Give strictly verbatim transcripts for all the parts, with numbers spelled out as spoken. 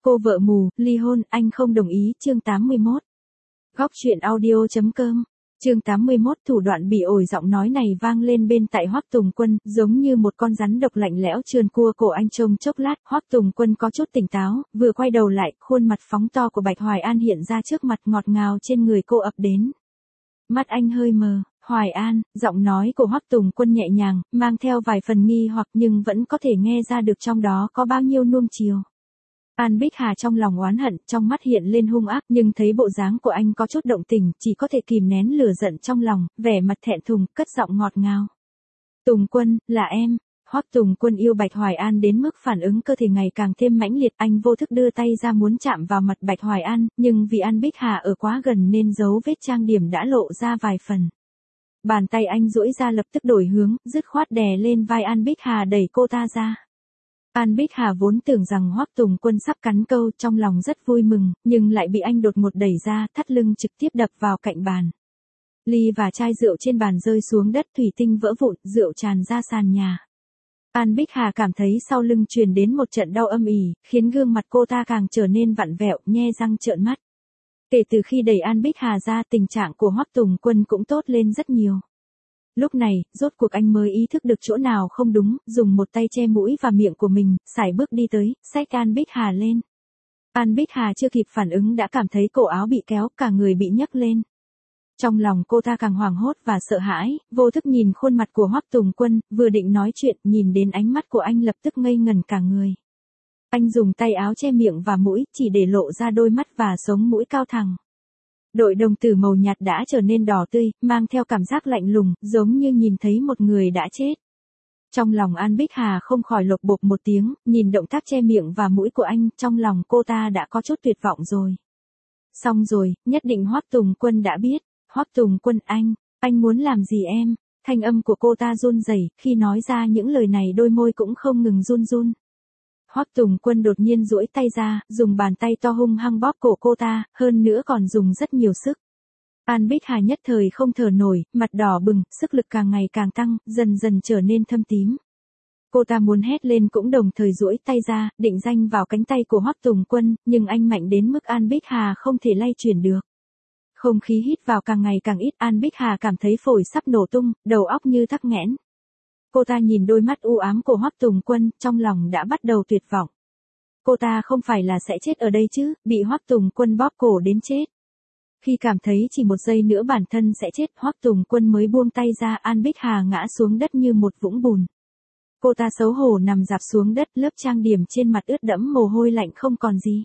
Cô vợ mù, ly hôn, anh không đồng ý, chương tám mươi mốt. Góc truyện audio.com. Chương tám mươi mốt, thủ đoạn bị ổi giọng nói này vang lên bên tai Hoắc Tùng Quân, giống như một con rắn độc lạnh lẽo trườn cua cổ anh. Trông chốc lát, Hoắc Tùng Quân có chút tỉnh táo, vừa quay đầu lại, khuôn mặt phóng to của Bạch Hoài An hiện ra trước mặt, ngọt ngào trên người cô ập đến. Mắt anh hơi mờ. Hoài An, giọng nói của Hoắc Tùng Quân nhẹ nhàng, mang theo vài phần nghi hoặc nhưng vẫn có thể nghe ra được trong đó có bao nhiêu nuông chiều. An Bích Hà trong lòng oán hận, trong mắt hiện lên hung ác, nhưng thấy bộ dáng của anh có chút động tình, chỉ có thể kìm nén lửa giận trong lòng, vẻ mặt thẹn thùng, cất giọng ngọt ngào. Tùng Quân, là em. Hoắc Tùng Quân yêu Bạch Hoài An đến mức phản ứng cơ thể ngày càng thêm mãnh liệt, anh vô thức đưa tay ra muốn chạm vào mặt Bạch Hoài An, nhưng vì An Bích Hà ở quá gần nên dấu vết trang điểm đã lộ ra vài phần. Bàn tay anh duỗi ra lập tức đổi hướng, dứt khoát đè lên vai An Bích Hà đẩy cô ta ra. An Bích Hà vốn tưởng rằng Hoắc Tùng Quân sắp cắn câu, trong lòng rất vui mừng, nhưng lại bị anh đột ngột đẩy ra, thắt lưng trực tiếp đập vào cạnh bàn. Ly và chai rượu trên bàn rơi xuống đất, thủy tinh vỡ vụn, rượu tràn ra sàn nhà. An Bích Hà cảm thấy sau lưng truyền đến một trận đau âm ỉ, khiến gương mặt cô ta càng trở nên vặn vẹo, nhe răng trợn mắt. Kể từ khi đẩy An Bích Hà ra, tình trạng của Hoắc Tùng Quân cũng tốt lên rất nhiều. Lúc này, rốt cuộc anh mới ý thức được chỗ nào không đúng, dùng một tay che mũi và miệng của mình, sải bước đi tới, xách An Bích Hà lên. An Bích Hà chưa kịp phản ứng đã cảm thấy cổ áo bị kéo, cả người bị nhấc lên. Trong lòng cô ta càng hoảng hốt và sợ hãi, vô thức nhìn khuôn mặt của Hoắc Tùng Quân, vừa định nói chuyện, nhìn đến ánh mắt của anh lập tức ngây ngẩn cả người. Anh dùng tay áo che miệng và mũi, chỉ để lộ ra đôi mắt và sống mũi cao thẳng. Đội đồng tử màu nhạt đã trở nên đỏ tươi, mang theo cảm giác lạnh lùng, giống như nhìn thấy một người đã chết. Trong lòng An Bích Hà không khỏi lột bột một tiếng, nhìn động tác che miệng và mũi của anh, trong lòng cô ta đã có chút tuyệt vọng rồi. Xong rồi, nhất định Hoắc Tùng Quân đã biết. Hoắc Tùng Quân, anh, anh muốn làm gì em? Thanh âm của cô ta run rẩy, khi nói ra những lời này đôi môi cũng không ngừng run run. Hoắc Tùng Quân đột nhiên duỗi tay ra, dùng bàn tay to hung hăng bóp cổ cô ta, hơn nữa còn dùng rất nhiều sức. An Bích Hà nhất thời không thở nổi, mặt đỏ bừng, sức lực càng ngày càng tăng, dần dần trở nên thâm tím. Cô ta muốn hét lên cũng đồng thời duỗi tay ra, định ranh vào cánh tay của Hoắc Tùng Quân, nhưng anh mạnh đến mức An Bích Hà không thể lay chuyển được. Không khí hít vào càng ngày càng ít, An Bích Hà cảm thấy phổi sắp nổ tung, đầu óc như tắc nghẽn. Cô ta nhìn đôi mắt u ám của Hoắc Tùng Quân, trong lòng đã bắt đầu tuyệt vọng. Cô ta không phải là sẽ chết ở đây chứ, bị Hoắc Tùng Quân bóp cổ đến chết. Khi cảm thấy chỉ một giây nữa bản thân sẽ chết, Hoắc Tùng Quân mới buông tay ra, An Bích Hà ngã xuống đất như một vũng bùn. Cô ta xấu hổ nằm rạp xuống đất, lớp trang điểm trên mặt ướt đẫm mồ hôi lạnh không còn gì.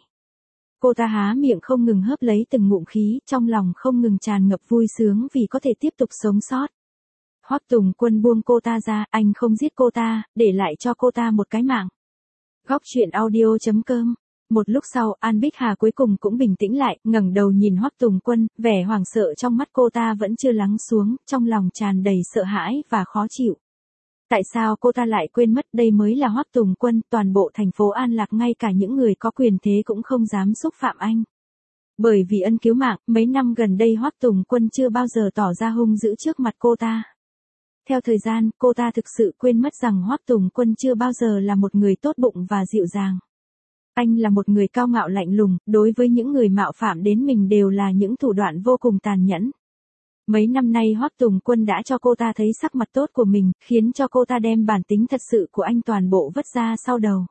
Cô ta há miệng không ngừng hớp lấy từng ngụm khí, trong lòng không ngừng tràn ngập vui sướng vì có thể tiếp tục sống sót. Hoắc Tùng Quân buông cô ta ra, anh không giết cô ta, để lại cho cô ta một cái mạng. Góc truyện audio.com. Một lúc sau, An Bích Hà cuối cùng cũng bình tĩnh lại, ngẩng đầu nhìn Hoắc Tùng Quân, vẻ hoảng sợ trong mắt cô ta vẫn chưa lắng xuống, trong lòng tràn đầy sợ hãi và khó chịu. Tại sao cô ta lại quên mất đây mới là Hoắc Tùng Quân, toàn bộ thành phố An Lạc ngay cả những người có quyền thế cũng không dám xúc phạm anh. Bởi vì ân cứu mạng, mấy năm gần đây Hoắc Tùng Quân chưa bao giờ tỏ ra hung dữ trước mặt cô ta. Theo thời gian, cô ta thực sự quên mất rằng Hoắc Tùng Quân chưa bao giờ là một người tốt bụng và dịu dàng. Anh là một người cao ngạo lạnh lùng, đối với những người mạo phạm đến mình đều là những thủ đoạn vô cùng tàn nhẫn. Mấy năm nay Hoắc Tùng Quân đã cho cô ta thấy sắc mặt tốt của mình, khiến cho cô ta đem bản tính thật sự của anh toàn bộ vứt ra sau đầu.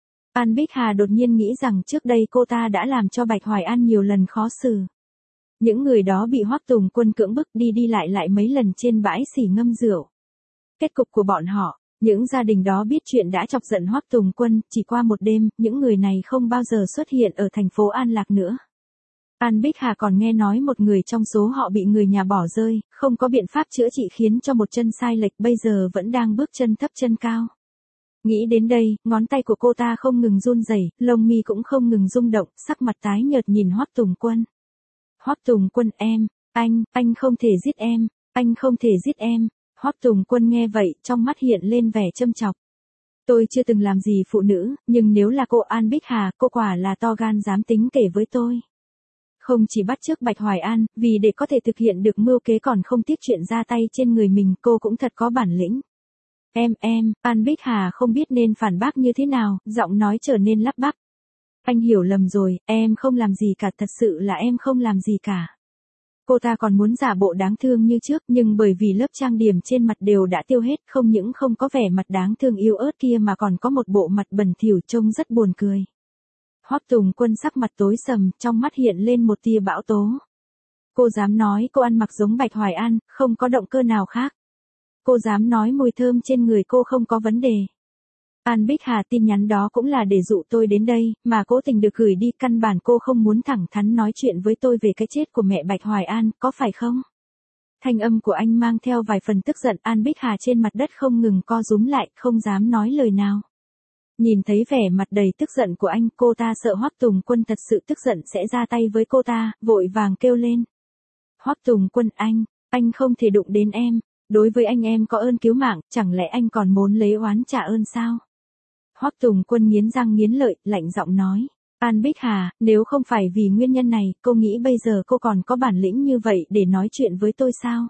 An Bích Hà đột nhiên nghĩ rằng trước đây cô ta đã làm cho Bạch Hoài An nhiều lần khó xử. Những người đó bị Hoắc Tùng Quân cưỡng bức đi đi lại lại mấy lần trên bãi xỉ ngâm rượu. Kết cục của bọn họ, những gia đình đó biết chuyện đã chọc giận Hoắc Tùng Quân, chỉ qua một đêm, những người này không bao giờ xuất hiện ở thành phố An Lạc nữa. An Bích Hà còn nghe nói một người trong số họ bị người nhà bỏ rơi, không có biện pháp chữa trị khiến cho một chân sai lệch bây giờ vẫn đang bước chân thấp chân cao. Nghĩ đến đây, ngón tay của cô ta không ngừng run rẩy, lông mi cũng không ngừng rung động, sắc mặt tái nhợt nhìn Hoắc Tùng Quân. Hoắc Tùng Quân, em, anh, anh không thể giết em, anh không thể giết em. Hoắc Tùng Quân nghe vậy, trong mắt hiện lên vẻ châm chọc. Tôi chưa từng làm gì phụ nữ, nhưng nếu là cô An Bích Hà, cô quả là to gan dám tính kể với tôi. Không chỉ bắt chước Bạch Hoài An, vì để có thể thực hiện được mưu kế còn không tiếc chuyện ra tay trên người mình, cô cũng thật có bản lĩnh. Em, em, An Bích Hà không biết nên phản bác như thế nào, giọng nói trở nên lắp bắp. Anh hiểu lầm rồi, em không làm gì cả, thật sự là em không làm gì cả. Cô ta còn muốn giả bộ đáng thương như trước, nhưng bởi vì lớp trang điểm trên mặt đều đã tiêu hết, không những không có vẻ mặt đáng thương yếu ớt kia mà còn có một bộ mặt bẩn thỉu trông rất buồn cười. Hoắc Tùng Quân sắc mặt tối sầm, trong mắt hiện lên một tia bão tố. Cô dám nói cô ăn mặc giống Bạch Hoài An, không có động cơ nào khác. Cô dám nói mùi thơm trên người cô không có vấn đề. An Bích Hà, tin nhắn đó cũng là để dụ tôi đến đây, mà cố tình được gửi đi, căn bản cô không muốn thẳng thắn nói chuyện với tôi về cái chết của mẹ Bạch Hoài An, có phải không? Thanh âm của anh mang theo vài phần tức giận, An Bích Hà trên mặt đất không ngừng co rúm lại, không dám nói lời nào. Nhìn thấy vẻ mặt đầy tức giận của anh, cô ta sợ Hoắc Tùng Quân thật sự tức giận sẽ ra tay với cô ta, vội vàng kêu lên. Hoắc Tùng Quân, anh, anh không thể đụng đến em, đối với anh em có ơn cứu mạng, chẳng lẽ anh còn muốn lấy oán trả ơn sao? Hoắc Tùng Quân nghiến răng nghiến lợi, lạnh giọng nói. An Bích Hà, nếu không phải vì nguyên nhân này, cô nghĩ bây giờ cô còn có bản lĩnh như vậy để nói chuyện với tôi sao?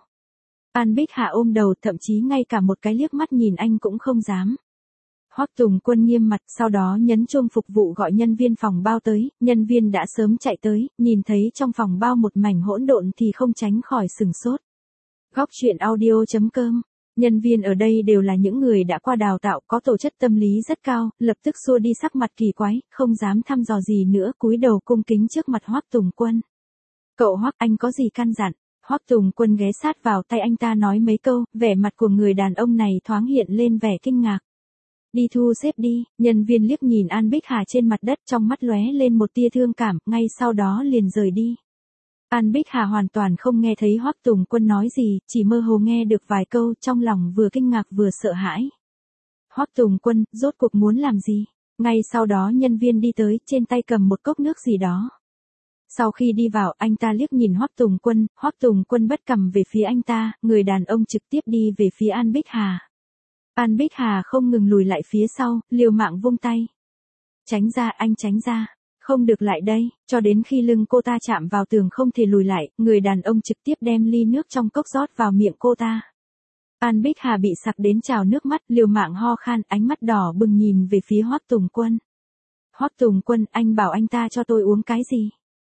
An Bích Hà ôm đầu, thậm chí ngay cả một cái liếc mắt nhìn anh cũng không dám. Hoắc Tùng Quân nghiêm mặt, sau đó nhấn chuông phục vụ gọi nhân viên phòng bao tới, nhân viên đã sớm chạy tới, nhìn thấy trong phòng bao một mảnh hỗn độn thì không tránh khỏi sừng sốt. Góc truyện audio chấm com. Nhân viên ở đây đều là những người đã qua đào tạo, có tổ chất tâm lý rất cao, lập tức xua đi sắc mặt kỳ quái, không dám thăm dò gì nữa, cúi đầu cung kính trước mặt Hoắc Tùng Quân. Cậu Hoắc, anh có gì căn dặn? Hoắc Tùng Quân ghé sát vào tay anh ta nói mấy câu, vẻ mặt của người đàn ông này thoáng hiện lên vẻ kinh ngạc. Đi thu xếp đi, nhân viên liếc nhìn An Bích Hà trên mặt đất, trong mắt lóe lên một tia thương cảm, ngay sau đó liền rời đi. An Bích Hà hoàn toàn không nghe thấy Hoắc Tùng Quân nói gì, chỉ mơ hồ nghe được vài câu, trong lòng vừa kinh ngạc vừa sợ hãi. Hoắc Tùng Quân, rốt cuộc muốn làm gì? Ngay sau đó nhân viên đi tới, trên tay cầm một cốc nước gì đó. Sau khi đi vào, anh ta liếc nhìn Hoắc Tùng Quân, Hoắc Tùng Quân bất cầm về phía anh ta, người đàn ông trực tiếp đi về phía An Bích Hà. An Bích Hà không ngừng lùi lại phía sau, liều mạng vung tay. Tránh ra, anh tránh ra. Không được lại đây, cho đến khi lưng cô ta chạm vào tường không thể lùi lại, người đàn ông trực tiếp đem ly nước trong cốc rót vào miệng cô ta. An Bích Hà bị sặc đến trào nước mắt, liều mạng ho khan, ánh mắt đỏ bừng nhìn về phía Hoắc Tùng Quân. Hoắc Tùng Quân, anh bảo anh ta cho tôi uống cái gì?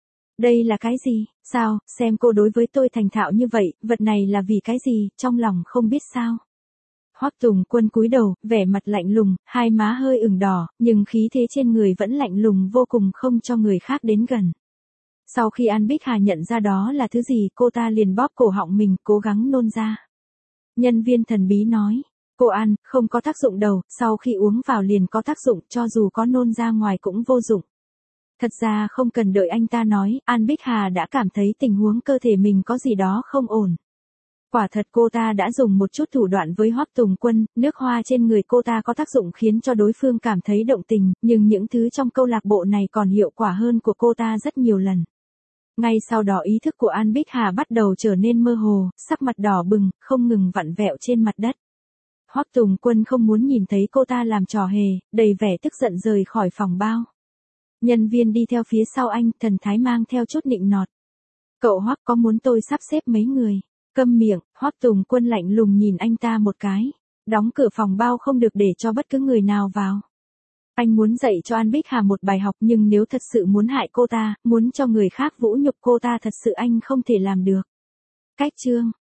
Đây là cái gì? Sao, xem cô đối với tôi thành thạo như vậy, vật này là vì cái gì, trong lòng không biết sao? Hoắc Tùng Quân cúi đầu, vẻ mặt lạnh lùng, hai má hơi ửng đỏ, nhưng khí thế trên người vẫn lạnh lùng vô cùng, không cho người khác đến gần. Sau khi An Bích Hà nhận ra đó là thứ gì, cô ta liền bóp cổ họng mình, cố gắng nôn ra. Nhân viên thần bí nói, cô An, không có tác dụng đâu, sau khi uống vào liền có tác dụng, cho dù có nôn ra ngoài cũng vô dụng. Thật ra không cần đợi anh ta nói, An Bích Hà đã cảm thấy tình huống cơ thể mình có gì đó không ổn. Quả thật cô ta đã dùng một chút thủ đoạn với Hoắc Tùng Quân, nước hoa trên người cô ta có tác dụng khiến cho đối phương cảm thấy động tình, nhưng những thứ trong câu lạc bộ này còn hiệu quả hơn của cô ta rất nhiều lần. Ngay sau đó ý thức của An Bích Hà bắt đầu trở nên mơ hồ, sắc mặt đỏ bừng, không ngừng vặn vẹo trên mặt đất. Hoắc Tùng Quân không muốn nhìn thấy cô ta làm trò hề, đầy vẻ tức giận rời khỏi phòng bao. Nhân viên đi theo phía sau anh, thần thái mang theo chút nịnh nọt. Cậu Hoắc, có muốn tôi sắp xếp mấy người? Câm miệng, Hoắc Tùng Quân lạnh lùng nhìn anh ta một cái. Đóng cửa phòng bao không được để cho bất cứ người nào vào. Anh muốn dạy cho An Bích Hà một bài học, nhưng nếu thật sự muốn hại cô ta, muốn cho người khác vũ nhục cô ta, thật sự anh không thể làm được. Cách chương